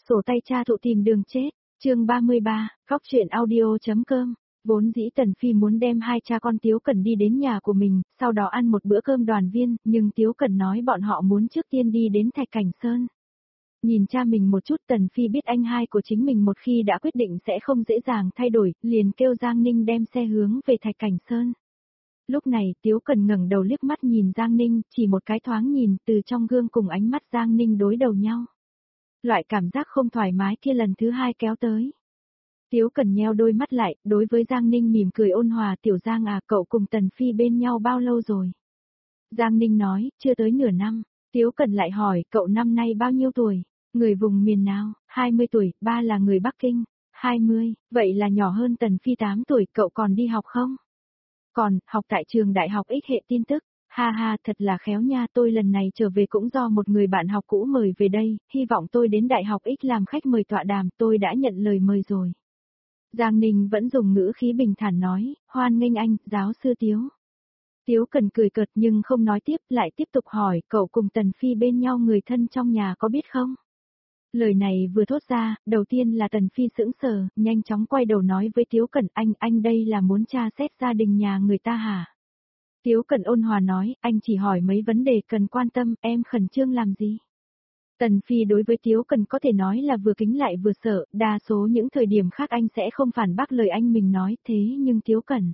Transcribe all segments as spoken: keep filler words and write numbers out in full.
Sổ tay cha thụ tìm đường chết, chương ba mươi ba, khóc chuyện audio.com. Vốn dĩ Tần Phi muốn đem hai cha con Tiếu Cẩn đi đến nhà của mình, sau đó ăn một bữa cơm đoàn viên, nhưng Tiếu Cẩn nói bọn họ muốn trước tiên đi đến Thạch Cảnh Sơn. Nhìn cha mình một chút, Tần Phi biết anh hai của chính mình một khi đã quyết định sẽ không dễ dàng thay đổi, liền kêu Giang Ninh đem xe hướng về Thạch Cảnh Sơn. Lúc này Tiếu Cẩn ngẩng đầu liếc mắt nhìn Giang Ninh, chỉ một cái thoáng nhìn, từ trong gương cùng ánh mắt Giang Ninh đối đầu nhau. Loại cảm giác không thoải mái kia lần thứ hai kéo tới. Tiếu Cẩn nheo đôi mắt lại, đối với Giang Ninh mỉm cười ôn hòa, tiểu Giang à, cậu cùng Tần Phi bên nhau bao lâu rồi? Giang Ninh nói, chưa tới nửa năm. Tiếu Cẩn lại hỏi, cậu năm nay bao nhiêu tuổi? Người vùng miền nào? hai mươi tuổi, ba là người Bắc Kinh. hai mươi, vậy là nhỏ hơn Tần Phi tám tuổi, cậu còn đi học không? Còn, học tại trường đại học X hệ tin tức. Ha ha, thật là khéo nha, tôi lần này trở về cũng do một người bạn học cũ mời về đây, hy vọng tôi đến đại học X làm khách mời tọa đàm, tôi đã nhận lời mời rồi. Giang Ninh vẫn dùng ngữ khí bình thản nói, hoan nghênh anh, giáo sư Tiếu. Tiếu Cẩn cười cợt nhưng không nói tiếp, lại tiếp tục hỏi, cậu cùng Tần Phi bên nhau người thân trong nhà có biết không? Lời này vừa thốt ra, đầu tiên là Tần Phi sững sờ, nhanh chóng quay đầu nói với Tiếu Cẩn, anh, anh đây là muốn tra xét gia đình nhà người ta hả? Tiếu Cẩn ôn hòa nói, anh chỉ hỏi mấy vấn đề cần quan tâm, em khẩn trương làm gì? Tần Phi đối với Tiếu Cẩn có thể nói là vừa kính lại vừa sợ, đa số những thời điểm khác anh sẽ không phản bác lời anh mình nói, thế nhưng Tiếu Cẩn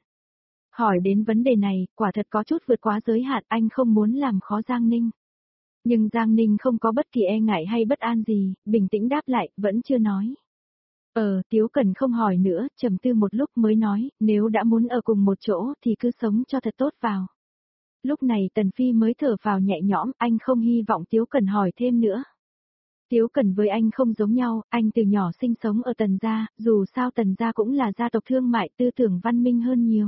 hỏi đến vấn đề này, quả thật có chút vượt quá giới hạn, anh không muốn làm khó Giang Ninh. Nhưng Giang Ninh không có bất kỳ e ngại hay bất an gì, bình tĩnh đáp lại, vẫn chưa nói. Ờ, Tiếu Cẩn không hỏi nữa, trầm tư một lúc mới nói, nếu đã muốn ở cùng một chỗ thì cứ sống cho thật tốt vào. Lúc này Tần Phi mới thở vào nhẹ nhõm, anh không hy vọng Tiếu Cẩn hỏi thêm nữa. Tiếu Cẩn với anh không giống nhau, anh từ nhỏ sinh sống ở Tần gia, dù sao Tần gia cũng là gia tộc thương mại tư tưởng văn minh hơn nhiều.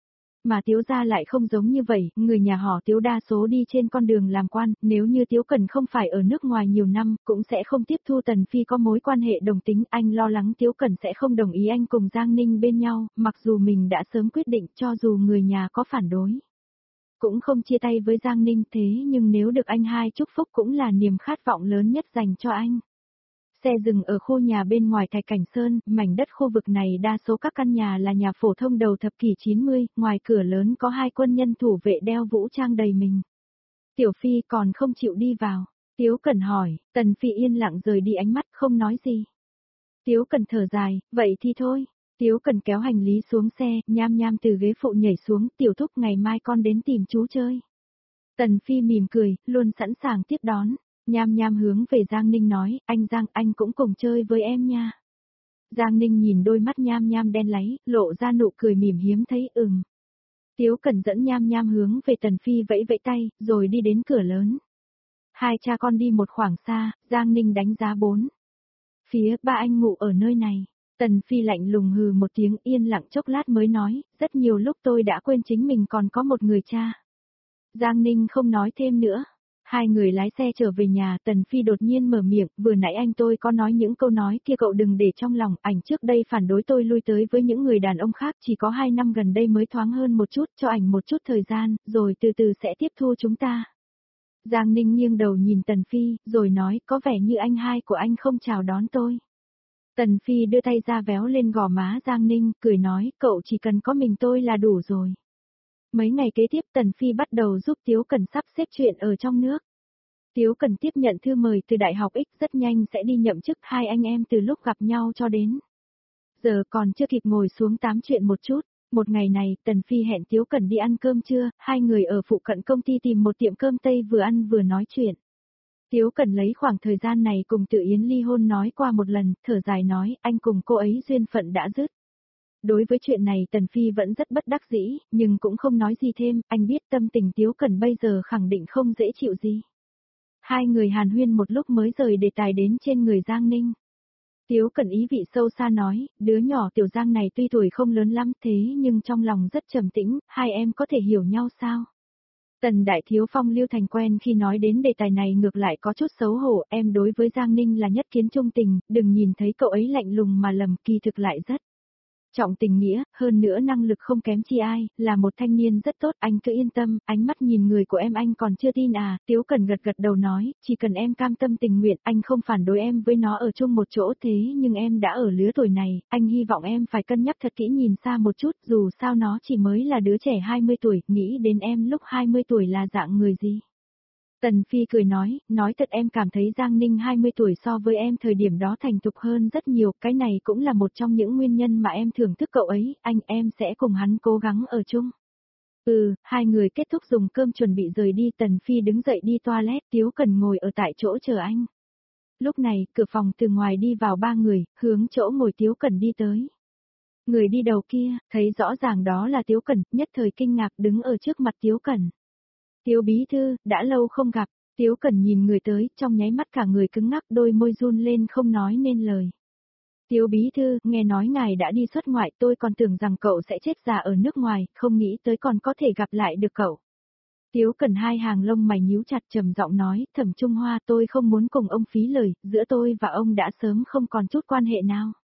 Mà Tiếu gia lại không giống như vậy, người nhà họ Tiếu đa số đi trên con đường làm quan, nếu như Tiếu Cẩn không phải ở nước ngoài nhiều năm, cũng sẽ không tiếp thu Tần Phi có mối quan hệ đồng tính, anh lo lắng Tiếu Cẩn sẽ không đồng ý anh cùng Giang Ninh bên nhau, mặc dù mình đã sớm quyết định cho dù người nhà có phản đối. Cũng không chia tay với Giang Ninh thế nhưng nếu được anh hai chúc phúc cũng là niềm khát vọng lớn nhất dành cho anh. Xe dừng ở khu nhà bên ngoài Thạch Cảnh Sơn, mảnh đất khu vực này đa số các căn nhà là nhà phổ thông đầu thập kỷ chín mươi, ngoài cửa lớn có hai quân nhân thủ vệ đeo vũ trang đầy mình. Tiểu Phi còn không chịu đi vào. Tiếu Cẩn hỏi, Tần Phi yên lặng rời đi ánh mắt không nói gì. Tiếu Cẩn thở dài, vậy thì thôi. Tiếu Cẩn kéo hành lý xuống xe, nham nham từ ghế phụ nhảy xuống, tiểu thúc ngày mai con đến tìm chú chơi. Tần Phi mỉm cười, luôn sẵn sàng tiếp đón. Nham nham hướng về Giang Ninh nói, anh Giang anh cũng cùng chơi với em nha. Giang Ninh nhìn đôi mắt nham nham đen láy, lộ ra nụ cười mỉm hiếm thấy ừm. Tiếu Cẩn dẫn nham nham hướng về Tần Phi vẫy vẫy tay, rồi đi đến cửa lớn. Hai cha con đi một khoảng xa, Giang Ninh đánh giá bốn. Phía ba anh ngủ ở nơi này. Tần Phi lạnh lùng hừ một tiếng yên lặng chốc lát mới nói, rất nhiều lúc tôi đã quên chính mình còn có một người cha. Giang Ninh không nói thêm nữa. Hai người lái xe trở về nhà, Tần Phi đột nhiên mở miệng, vừa nãy anh tôi có nói những câu nói kia cậu đừng để trong lòng, ảnh trước đây phản đối tôi lui tới với những người đàn ông khác chỉ có hai năm gần đây mới thoáng hơn một chút, cho ảnh một chút thời gian, rồi từ từ sẽ tiếp thu chúng ta. Giang Ninh nghiêng đầu nhìn Tần Phi, rồi nói, có vẻ như anh hai của anh không chào đón tôi. Tần Phi đưa tay ra véo lên gò má Giang Ninh, cười nói, cậu chỉ cần có mình tôi là đủ rồi. Mấy ngày kế tiếp Tần Phi bắt đầu giúp Tiếu Cẩn sắp xếp chuyện ở trong nước. Tiếu Cẩn tiếp nhận thư mời từ Đại học X rất nhanh sẽ đi nhậm chức, hai anh em từ lúc gặp nhau cho đến giờ còn chưa kịp ngồi xuống tám chuyện một chút. Một ngày này, Tần Phi hẹn Tiếu Cẩn đi ăn cơm trưa, hai người ở phụ cận công ty tìm một tiệm cơm Tây vừa ăn vừa nói chuyện. Tiếu Cẩn lấy khoảng thời gian này cùng Tự Yến ly hôn nói qua một lần, thở dài nói, anh cùng cô ấy duyên phận đã dứt. Đối với chuyện này Tần Phi vẫn rất bất đắc dĩ, nhưng cũng không nói gì thêm, anh biết tâm tình Tiếu Cẩn bây giờ khẳng định không dễ chịu gì. Hai người hàn huyên một lúc mới rời đề tài đến trên người Giang Ninh. Tiếu Cẩn ý vị sâu xa nói, đứa nhỏ Tiểu Giang này tuy tuổi không lớn lắm thế nhưng trong lòng rất trầm tĩnh, hai em có thể hiểu nhau sao? Tần Đại Thiếu Phong Lưu Thành quen khi nói đến đề tài này ngược lại có chút xấu hổ, em đối với Giang Ninh là nhất kiến trung tình, đừng nhìn thấy cậu ấy lạnh lùng mà lầm, kỳ thực lại rất Trọng tình nghĩa, hơn nữa năng lực không kém chi ai, là một thanh niên rất tốt, anh cứ yên tâm, ánh mắt nhìn người của em anh còn chưa tin à, Tiếu Cẩn gật gật đầu nói, chỉ cần em cam tâm tình nguyện, anh không phản đối em với nó ở chung một chỗ thế nhưng em đã ở lứa tuổi này, anh hy vọng em phải cân nhắc thật kỹ nhìn xa một chút, dù sao nó chỉ mới là đứa trẻ hai mươi tuổi, nghĩ đến em lúc hai mươi tuổi là dạng người gì. Tần Phi cười nói, nói thật em cảm thấy Giang Ninh hai mươi tuổi so với em thời điểm đó thành thục hơn rất nhiều, cái này cũng là một trong những nguyên nhân mà em thưởng thức cậu ấy, anh em sẽ cùng hắn cố gắng ở chung. Ừ, hai người kết thúc dùng cơm chuẩn bị rời đi, Tần Phi đứng dậy đi toilet, Tiếu Cẩn ngồi ở tại chỗ chờ anh. Lúc này, cửa phòng từ ngoài đi vào ba người, hướng chỗ ngồi Tiếu Cẩn đi tới. Người đi đầu kia, thấy rõ ràng đó là Tiếu Cẩn, nhất thời kinh ngạc đứng ở trước mặt Tiếu Cẩn. Tiếu bí thư, đã lâu không gặp, Tiếu Cẩn nhìn người tới, trong nháy mắt cả người cứng ngắc, đôi môi run lên không nói nên lời. Tiếu bí thư, nghe nói ngài đã đi xuất ngoại, tôi còn tưởng rằng cậu sẽ chết già ở nước ngoài, không nghĩ tới còn có thể gặp lại được cậu. Tiếu Cẩn hai hàng lông mày nhíu chặt trầm giọng nói, Thẩm Trung Hoa, tôi không muốn cùng ông phí lời, giữa tôi và ông đã sớm không còn chút quan hệ nào.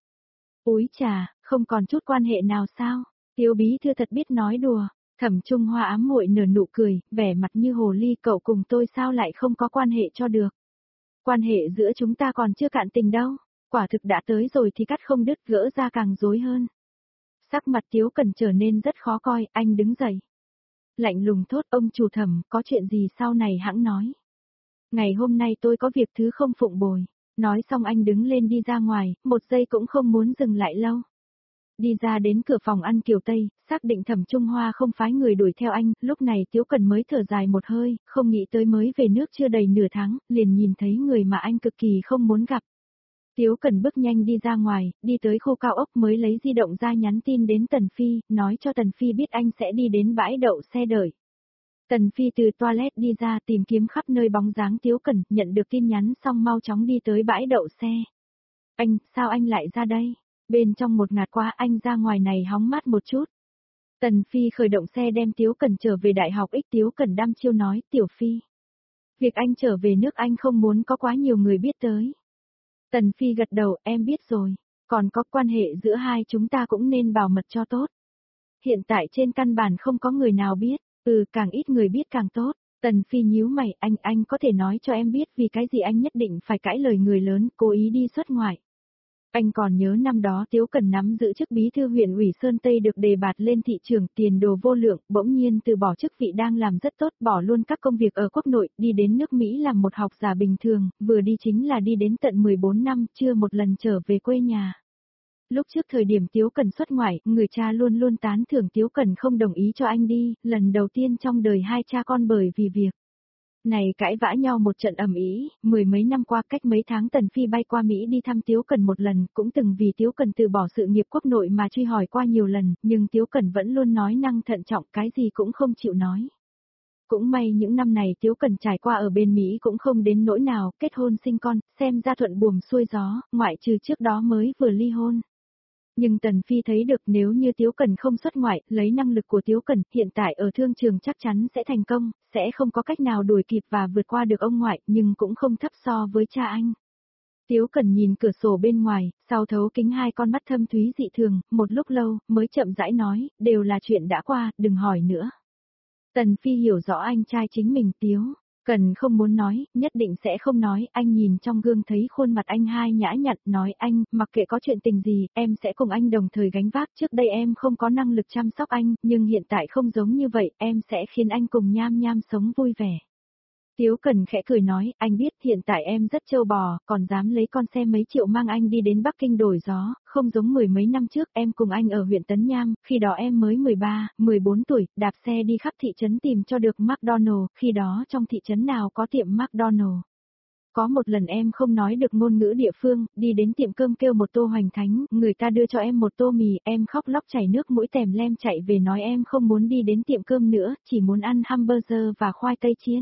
Úi chà, không còn chút quan hệ nào sao? Tiếu bí thư thật biết nói đùa. Thẩm Trung Hoa ám muội nở nụ cười, vẻ mặt như hồ ly, cậu cùng tôi sao lại không có quan hệ cho được. Quan hệ giữa chúng ta còn chưa cạn tình đâu, quả thực đã tới rồi thì cắt không đứt, gỡ ra càng rối hơn. Sắc mặt Tiếu Cẩn trở nên rất khó coi, anh đứng dậy. Lạnh lùng thốt, ông chủ Thẩm, có chuyện gì sau này hãng nói. Ngày hôm nay tôi có việc thứ không phụng bồi. Nói xong anh đứng lên đi ra ngoài, một giây cũng không muốn dừng lại lâu. Đi ra đến cửa phòng ăn Kiều Tây, xác định Thẩm Trung Hoa không phái người đuổi theo anh, lúc này Tiếu Cẩn mới thở dài một hơi, không nghĩ tới mới về nước chưa đầy nửa tháng, liền nhìn thấy người mà anh cực kỳ không muốn gặp. Tiếu Cẩn bước nhanh đi ra ngoài, đi tới khu cao ốc mới lấy di động ra nhắn tin đến Tần Phi, nói cho Tần Phi biết anh sẽ đi đến bãi đậu xe đợi. Tần Phi từ toilet đi ra tìm kiếm khắp nơi bóng dáng Tiếu Cẩn, nhận được tin nhắn xong mau chóng đi tới bãi đậu xe. Anh, sao anh lại ra đây? Bên trong một ngạt quá anh ra ngoài này hóng mát một chút. Tần Phi khởi động xe đem Tiếu Cẩn trở về đại học X. Tiếu Cẩn đăm chiêu nói, Tiểu Phi. Việc anh trở về nước anh không muốn có quá nhiều người biết tới. Tần Phi gật đầu, em biết rồi. Còn có quan hệ giữa hai chúng ta cũng nên bảo mật cho tốt. Hiện tại trên căn bản không có người nào biết. Ừ, càng ít người biết càng tốt. Tần Phi nhíu mày, anh, anh có thể nói cho em biết vì cái gì anh nhất định phải cãi lời người lớn, cố ý đi xuất ngoại. Anh còn nhớ năm đó Tiếu Cẩn nắm giữ chức bí thư huyện ủy Sơn Tây được đề bạt lên thị trường tiền đồ vô lượng, bỗng nhiên từ bỏ chức vị đang làm rất tốt, bỏ luôn các công việc ở quốc nội, đi đến nước Mỹ làm một học giả bình thường, vừa đi chính là đi đến tận mười bốn năm, chưa một lần trở về quê nhà. Lúc trước thời điểm Tiếu Cẩn xuất ngoại, người cha luôn luôn tán thưởng Tiếu Cẩn không đồng ý cho anh đi, lần đầu tiên trong đời hai cha con bởi vì việc này cãi vã nhau một trận ầm ĩ, mười mấy năm qua cách mấy tháng Tần Phi bay qua Mỹ đi thăm Tiếu Cẩn một lần, cũng từng vì Tiếu Cẩn từ bỏ sự nghiệp quốc nội mà truy hỏi qua nhiều lần, nhưng Tiếu Cẩn vẫn luôn nói năng thận trọng, cái gì cũng không chịu nói. Cũng may những năm này Tiếu Cẩn trải qua ở bên Mỹ cũng không đến nỗi nào, kết hôn sinh con, xem ra thuận buồm xuôi gió, ngoại trừ trước đó mới vừa ly hôn. Nhưng Tần Phi thấy được nếu như Tiếu Cẩn không xuất ngoại, lấy năng lực của Tiếu Cẩn, hiện tại ở thương trường chắc chắn sẽ thành công, sẽ không có cách nào đuổi kịp và vượt qua được ông ngoại, nhưng cũng không thấp so với cha anh. Tiếu Cẩn nhìn cửa sổ bên ngoài, sau thấu kính hai con mắt thâm thúy dị thường, một lúc lâu, mới chậm rãi nói, đều là chuyện đã qua, đừng hỏi nữa. Tần Phi hiểu rõ anh trai chính mình Tiếu. Cần không muốn nói, nhất định sẽ không nói, anh nhìn trong gương thấy khuôn mặt anh hai nhã nhặn, nói anh, mặc kệ có chuyện tình gì, em sẽ cùng anh đồng thời gánh vác, trước đây em không có năng lực chăm sóc anh, nhưng hiện tại không giống như vậy, em sẽ khiến anh cùng nham nham sống vui vẻ. Tiếu Cẩn khẽ cười nói, anh biết hiện tại em rất trâu bò, còn dám lấy con xe mấy triệu mang anh đi đến Bắc Kinh đổi gió, không giống mười mấy năm trước em cùng anh ở huyện Tấn Nham, khi đó em mới mười ba, mười bốn tuổi, đạp xe đi khắp thị trấn tìm cho được McDonald, khi đó trong thị trấn nào có tiệm McDonald. Có một lần em không nói được ngôn ngữ địa phương, đi đến tiệm cơm kêu một tô hoành thánh, người ta đưa cho em một tô mì, em khóc lóc chảy nước mũi tèm lem chạy về nói em không muốn đi đến tiệm cơm nữa, chỉ muốn ăn hamburger và khoai tây chiên.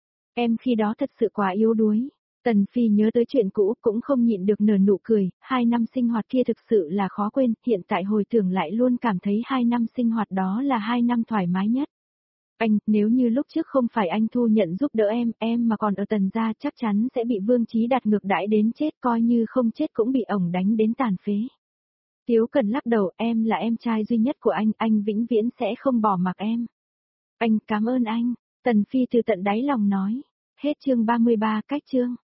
Em khi đó thật sự quá yếu đuối. Tần Phi nhớ tới chuyện cũ cũng không nhịn được nở nụ cười, hai năm sinh hoạt kia thực sự là khó quên, hiện tại hồi tưởng lại luôn cảm thấy hai năm sinh hoạt đó là hai năm thoải mái nhất. Anh, nếu như lúc trước không phải anh thu nhận giúp đỡ em, em mà còn ở Tần gia chắc chắn sẽ bị Vương Chí Đạt ngược đãi đến chết, coi như không chết cũng bị ổng đánh đến tàn phế. Tiếu Cẩn lắc đầu, em là em trai duy nhất của anh, anh vĩnh viễn sẽ không bỏ mặc em. Anh cảm ơn anh, Tần Phi từ tận đáy lòng nói. Hết chương ba mươi ba, cách chương.